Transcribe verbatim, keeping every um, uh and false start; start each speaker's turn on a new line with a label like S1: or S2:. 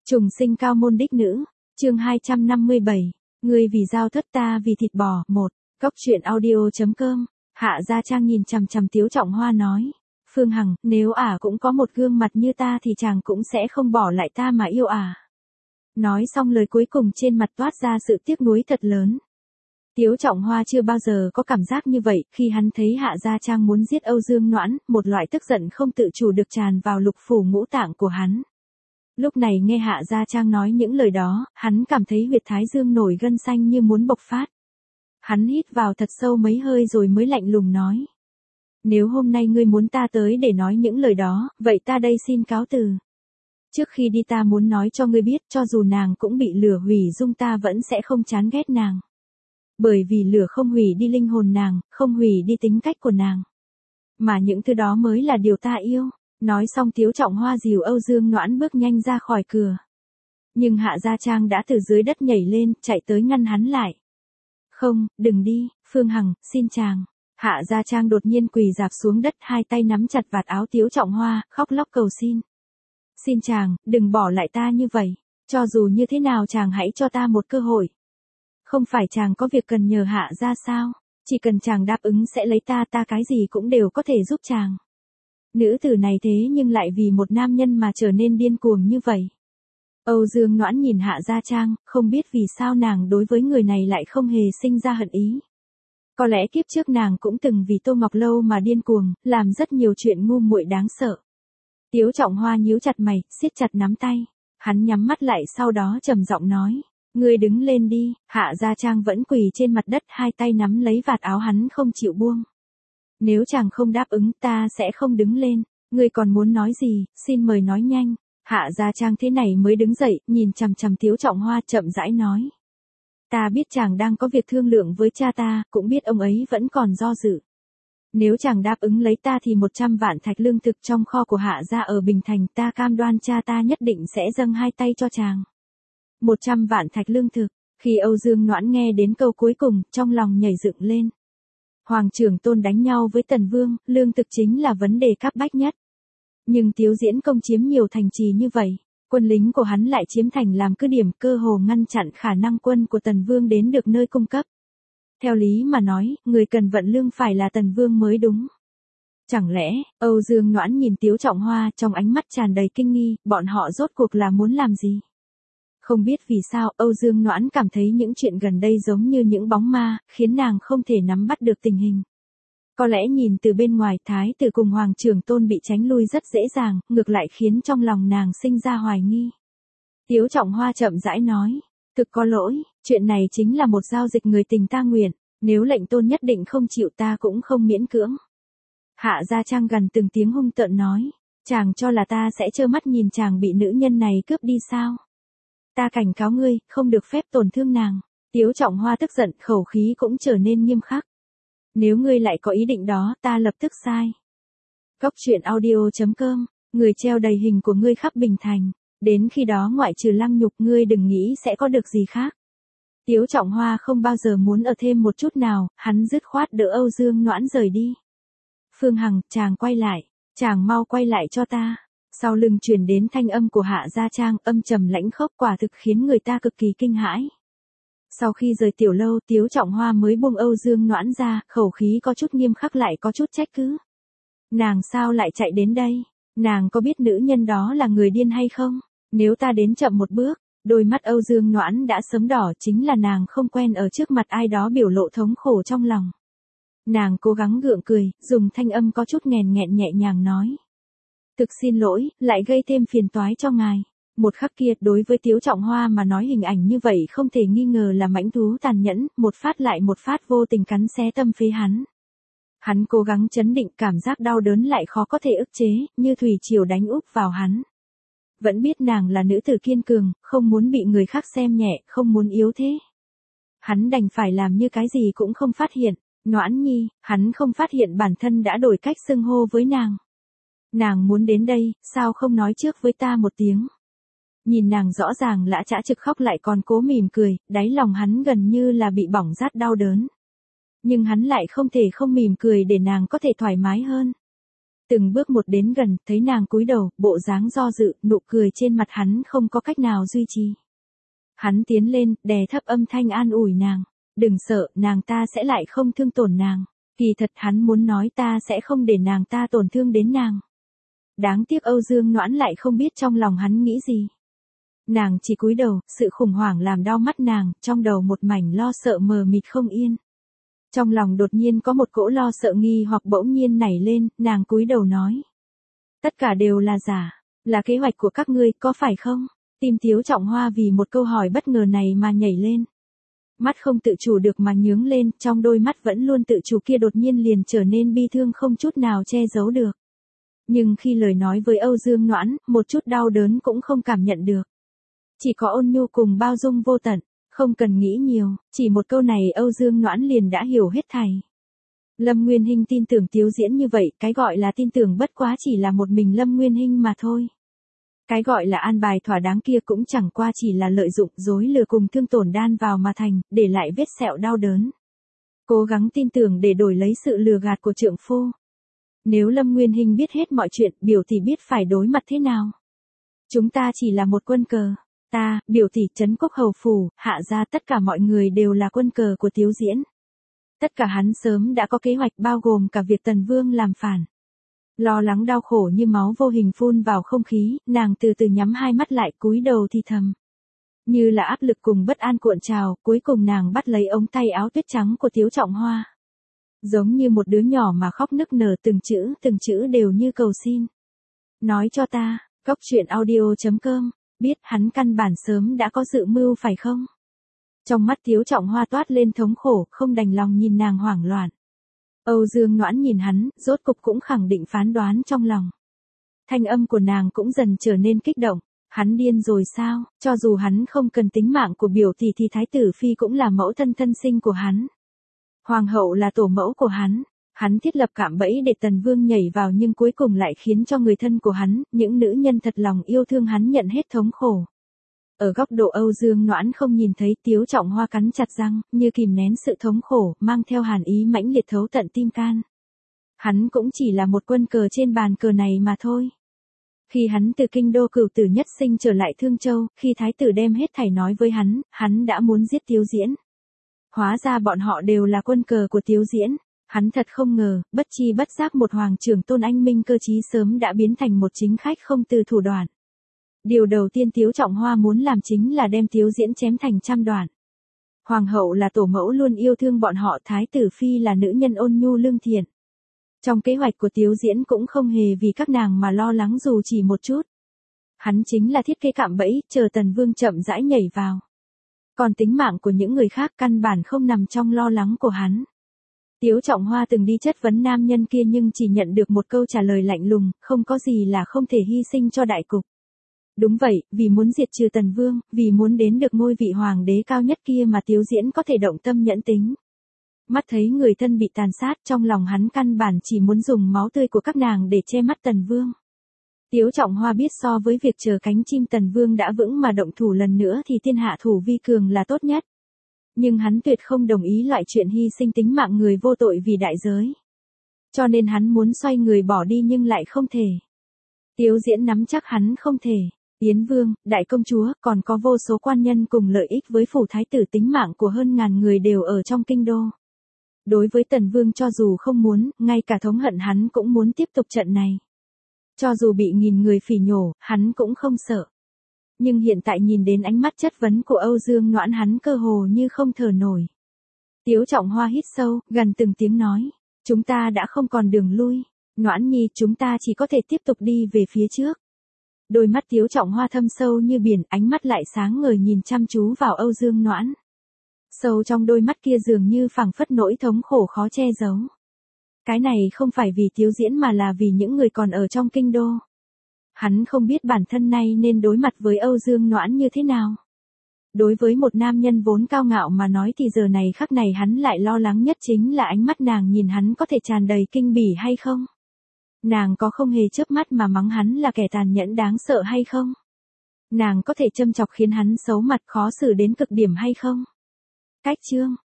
S1: Trùng sinh cao môn đích nữ, chương hai trăm năm mươi bảy, ngươi vì giao thất ta vì thịt bò, một, Cóc truyện audio.com, Hạ Gia Trang nhìn chằm chằm Tiếu Trọng Hoa nói, Phương Hằng, nếu ả cũng có một gương mặt như ta thì chàng cũng sẽ không bỏ lại ta mà yêu ả. Nói xong lời cuối cùng trên mặt toát ra sự tiếc nuối thật lớn. Tiếu Trọng Hoa chưa bao giờ có cảm giác như vậy, khi hắn thấy Hạ Gia Trang muốn giết Âu Dương Noãn, một loại tức giận không tự chủ được tràn vào lục phủ ngũ tạng của hắn. Lúc này nghe Hạ Gia Trang nói những lời đó, hắn cảm thấy huyệt thái dương nổi gân xanh như muốn bộc phát. Hắn hít vào thật sâu mấy hơi rồi mới lạnh lùng nói. Nếu hôm nay ngươi muốn ta tới để nói những lời đó, vậy ta đây xin cáo từ. Trước khi đi ta muốn nói cho ngươi biết, cho dù nàng cũng bị lửa hủy dung ta vẫn sẽ không chán ghét nàng. Bởi vì lửa không hủy đi linh hồn nàng, không hủy đi tính cách của nàng. Mà những thứ đó mới là điều ta yêu. Nói xong Tiếu Trọng Hoa dìu Âu Dương Noãn bước nhanh ra khỏi cửa. Nhưng Hạ Gia Trang đã từ dưới đất nhảy lên, chạy tới ngăn hắn lại. Không, đừng đi, Phương Hằng, xin chàng. Hạ Gia Trang đột nhiên quỳ rạp xuống đất, hai tay nắm chặt vạt áo Tiếu Trọng Hoa, khóc lóc cầu xin. Xin chàng, đừng bỏ lại ta như vậy. Cho dù như thế nào chàng hãy cho ta một cơ hội. Không phải chàng có việc cần nhờ Hạ Gia sao? Chỉ cần chàng đáp ứng sẽ lấy ta, ta cái gì cũng đều có thể giúp chàng. Nữ tử này thế nhưng lại vì một nam nhân mà trở nên điên cuồng như vậy. Âu Dương Noãn nhìn Hạ Gia Trang, không biết vì sao nàng đối với người này lại không hề sinh ra hận ý. Có lẽ kiếp trước nàng cũng từng vì Tô Ngọc Lâu mà điên cuồng, làm rất nhiều chuyện ngu muội đáng sợ. Tiếu Trọng Hoa nhíu chặt mày, siết chặt nắm tay. Hắn nhắm mắt lại sau đó trầm giọng nói. Ngươi đứng lên đi. Hạ Gia Trang vẫn quỳ trên mặt đất, hai tay nắm lấy vạt áo hắn không chịu buông. Nếu chàng không đáp ứng ta sẽ không đứng lên, ngươi còn muốn nói gì, xin mời nói nhanh. Hạ Gia Trang thế này mới đứng dậy, nhìn chằm chằm Tiếu Trọng Hoa chậm rãi nói. Ta biết chàng đang có việc thương lượng với cha ta, cũng biết ông ấy vẫn còn do dự. Nếu chàng đáp ứng lấy ta thì một trăm vạn thạch lương thực trong kho của Hạ Gia ở Bình Thành, ta cam đoan cha ta nhất định sẽ dâng hai tay cho chàng. Một trăm vạn thạch lương thực, khi Âu Dương Noãn nghe đến câu cuối cùng, trong lòng nhảy dựng lên. Hoàng trưởng Tôn đánh nhau với Tần Vương, lương thực chính là vấn đề cấp bách nhất. Nhưng Tiếu Diễn Công chiếm nhiều thành trì như vậy, quân lính của hắn lại chiếm thành làm cứ điểm, cơ hồ ngăn chặn khả năng quân của Tần Vương đến được nơi cung cấp. Theo lý mà nói, người cần vận lương phải là Tần Vương mới đúng. Chẳng lẽ, Âu Dương Noãn nhìn Tiếu Trọng Hoa trong ánh mắt tràn đầy kinh nghi, bọn họ rốt cuộc là muốn làm gì? Không biết vì sao Âu Dương Noãn cảm thấy những chuyện gần đây giống như những bóng ma, khiến nàng không thể nắm bắt được tình hình. Có lẽ nhìn từ bên ngoài Thái tử cùng Hoàng trưởng Tôn bị tránh lui rất dễ dàng, ngược lại khiến trong lòng nàng sinh ra hoài nghi. Tiếu Trọng Hoa chậm rãi nói, thực có lỗi, chuyện này chính là một giao dịch người tình ta nguyện, nếu lệnh Tôn nhất định không chịu ta cũng không miễn cưỡng. Hạ Gia Trang gần từng tiếng hung tợn nói, chàng cho là ta sẽ trơ mắt nhìn chàng bị nữ nhân này cướp đi sao? Ta cảnh cáo ngươi, không được phép tổn thương nàng. Tiếu Trọng Hoa tức giận, khẩu khí cũng trở nên nghiêm khắc. Nếu ngươi lại có ý định đó, ta lập tức sai. Cóc truyện audio.com, người treo đầy hình của ngươi khắp Bình Thành. Đến khi đó ngoại trừ lăng nhục ngươi đừng nghĩ sẽ có được gì khác. Tiếu Trọng Hoa không bao giờ muốn ở thêm một chút nào, hắn dứt khoát đỡ Âu Dương Noãn rời đi. Phương Hằng, chàng quay lại, chàng mau quay lại cho ta. Sau lưng truyền đến thanh âm của Hạ Gia Trang, âm trầm lãnh khốc quả thực khiến người ta cực kỳ kinh hãi. Sau khi rời tiểu lâu, Tiếu Trọng Hoa mới buông Âu Dương Noãn ra, khẩu khí có chút nghiêm khắc lại có chút trách cứ. Nàng sao lại chạy đến đây? Nàng có biết nữ nhân đó là người điên hay không? Nếu ta đến chậm một bước, đôi mắt Âu Dương Noãn đã sớm đỏ, chính là nàng không quen ở trước mặt ai đó biểu lộ thống khổ trong lòng. Nàng cố gắng gượng cười, dùng thanh âm có chút nghèn nghẹn nhẹ nhàng nói. Thực xin lỗi, lại gây thêm phiền toái cho ngài. Một khắc kia, đối với Tiếu Trọng Hoa mà nói hình ảnh như vậy không thể nghi ngờ là mãnh thú tàn nhẫn, một phát lại một phát vô tình cắn xé tâm phế hắn. Hắn cố gắng chấn định, cảm giác đau đớn lại khó có thể ức chế, như thủy triều đánh úp vào hắn. Vẫn biết nàng là nữ tử kiên cường, không muốn bị người khác xem nhẹ, không muốn yếu thế. Hắn đành phải làm như cái gì cũng không phát hiện. Noãn nhi, hắn không phát hiện bản thân đã đổi cách xưng hô với nàng. Nàng muốn đến đây, sao không nói trước với ta một tiếng? Nhìn nàng rõ ràng lã chã trực khóc lại còn cố mỉm cười, đáy lòng hắn gần như là bị bỏng rát đau đớn. Nhưng hắn lại không thể không mỉm cười để nàng có thể thoải mái hơn. Từng bước một đến gần, thấy nàng cúi đầu, bộ dáng do dự, nụ cười trên mặt hắn không có cách nào duy trì. Hắn tiến lên, đè thấp âm thanh an ủi nàng. Đừng sợ, nàng ta sẽ lại không thương tổn nàng. Kỳ thật hắn muốn nói ta sẽ không để nàng ta tổn thương đến nàng. Đáng tiếc Âu Dương Noãn lại không biết trong lòng hắn nghĩ gì. Nàng chỉ cúi đầu, sự khủng hoảng làm đau mắt nàng, trong đầu một mảnh lo sợ mờ mịt không yên. Trong lòng đột nhiên có một cỗ lo sợ nghi hoặc bỗng nhiên nảy lên, nàng cúi đầu nói. Tất cả đều là giả, là kế hoạch của các ngươi, có phải không? Tim Tiếu Trọng Hoa vì một câu hỏi bất ngờ này mà nhảy lên. Mắt không tự chủ được mà nhướng lên, trong đôi mắt vẫn luôn tự chủ kia đột nhiên liền trở nên bi thương không chút nào che giấu được. Nhưng khi lời nói với Âu Dương Noãn, một chút đau đớn cũng không cảm nhận được. Chỉ có ôn nhu cùng bao dung vô tận, không cần nghĩ nhiều, chỉ một câu này Âu Dương Noãn liền đã hiểu hết thảy. Lâm Nguyên Hinh tin tưởng Tiếu Diễn như vậy, cái gọi là tin tưởng bất quá chỉ là một mình Lâm Nguyên Hinh mà thôi. Cái gọi là an bài thỏa đáng kia cũng chẳng qua chỉ là lợi dụng dối lừa cùng thương tổn đan vào mà thành, để lại vết sẹo đau đớn. Cố gắng tin tưởng để đổi lấy sự lừa gạt của trượng phu. Nếu Lâm Nguyên Hinh biết hết mọi chuyện, biểu tỷ biết phải đối mặt thế nào. Chúng ta chỉ là một quân cờ. Ta, biểu tỷ, Trấn Quốc Hầu Phủ, Hạ gia, tất cả mọi người đều là quân cờ của Tiếu Diễn. Tất cả hắn sớm đã có kế hoạch bao gồm cả việc Tần Vương làm phản. Lo lắng đau khổ như máu vô hình phun vào không khí, nàng từ từ nhắm hai mắt lại cúi đầu thì thầm. Như là áp lực cùng bất an cuộn trào, cuối cùng nàng bắt lấy ống tay áo tuyết trắng của Tiếu Trọng Hoa. Giống như một đứa nhỏ mà khóc nức nở từng chữ, từng chữ đều như cầu xin. Nói cho ta, Cốc Truyện Audio chấm com, biết hắn căn bản sớm đã có dự mưu phải không? Trong mắt Tiếu Trọng Hoa toát lên thống khổ, không đành lòng nhìn nàng hoảng loạn. Âu Dương Noãn nhìn hắn, rốt cục cũng khẳng định phán đoán trong lòng. Thanh âm của nàng cũng dần trở nên kích động. Hắn điên rồi sao, cho dù hắn không cần tính mạng của biểu tỷ thì Thái tử Phi cũng là mẫu thân thân sinh của hắn. Hoàng hậu là tổ mẫu của hắn. Hắn thiết lập cạm bẫy để Tần Vương nhảy vào nhưng cuối cùng lại khiến cho người thân của hắn, những nữ nhân thật lòng yêu thương hắn nhận hết thống khổ. Ở góc độ Âu Dương Noãn không nhìn thấy, Tiếu Trọng Hoa cắn chặt răng, như kìm nén sự thống khổ, mang theo hàn ý mãnh liệt thấu tận tim can. Hắn cũng chỉ là một quân cờ trên bàn cờ này mà thôi. Khi hắn từ kinh đô Cửu Tử Nhất Sinh trở lại Thương Châu, khi thái tử đem hết thảy nói với hắn, hắn đã muốn giết Tiếu Diễn. Hóa ra bọn họ đều là quân cờ của Tiếu Diễn. Hắn thật không ngờ, bất chi bất giác một hoàng trưởng tôn anh minh cơ trí sớm đã biến thành một chính khách không từ thủ đoạn. Điều đầu tiên Tiếu Trọng Hoa muốn làm chính là đem Tiếu Diễn chém thành trăm đoạn. Hoàng hậu là tổ mẫu luôn yêu thương bọn họ, Thái tử Phi là nữ nhân ôn nhu lương thiện. Trong kế hoạch của Tiếu Diễn cũng không hề vì các nàng mà lo lắng dù chỉ một chút. Hắn chính là thiết kế cạm bẫy, chờ Tần Vương chậm rãi nhảy vào. Còn tính mạng của những người khác căn bản không nằm trong lo lắng của hắn. Tiếu Trọng Hoa từng đi chất vấn nam nhân kia nhưng chỉ nhận được một câu trả lời lạnh lùng, không có gì là không thể hy sinh cho đại cục. Đúng vậy, vì muốn diệt trừ Tần Vương, vì muốn đến được ngôi vị hoàng đế cao nhất kia mà Tiếu Diễn có thể động tâm nhẫn tính. Mắt thấy người thân bị tàn sát, trong lòng hắn căn bản chỉ muốn dùng máu tươi của các nàng để che mắt Tần Vương. Tiếu Trọng Hoa biết so với việc chờ cánh chim Tần Vương đã vững mà động thủ lần nữa thì thiên hạ thủ vi cường là tốt nhất. Nhưng hắn tuyệt không đồng ý loại chuyện hy sinh tính mạng người vô tội vì đại giới. Cho nên hắn muốn xoay người bỏ đi nhưng lại không thể. Tiếu Diễn nắm chắc hắn không thể. Yến Vương, Đại Công Chúa, còn có vô số quan nhân cùng lợi ích với phủ thái tử, tính mạng của hơn ngàn người đều ở trong kinh đô. Đối với Tần Vương cho dù không muốn, ngay cả thống hận hắn cũng muốn tiếp tục trận này. Cho dù bị nghìn người phỉ nhổ, hắn cũng không sợ. Nhưng hiện tại nhìn đến ánh mắt chất vấn của Âu Dương Noãn hắn cơ hồ như không thở nổi. Tiếu Trọng Hoa hít sâu, gần từng tiếng nói. Chúng ta đã không còn đường lui. Noãn nhi, chúng ta chỉ có thể tiếp tục đi về phía trước. Đôi mắt Tiếu Trọng Hoa thâm sâu như biển, ánh mắt lại sáng ngời nhìn chăm chú vào Âu Dương Noãn. Sâu trong đôi mắt kia dường như phảng phất nỗi thống khổ khó che giấu. Cái này không phải vì Tiếu Diễn mà là vì những người còn ở trong kinh đô. Hắn không biết bản thân nay nên đối mặt với Âu Dương Noãn như thế nào. Đối với một nam nhân vốn cao ngạo mà nói thì giờ này khắc này hắn lại lo lắng nhất chính là ánh mắt nàng nhìn hắn có thể tràn đầy kinh bỉ hay không. Nàng có không hề chớp mắt mà mắng hắn là kẻ tàn nhẫn đáng sợ hay không? Nàng có thể châm chọc khiến hắn xấu mặt khó xử đến cực điểm hay không? Cách chương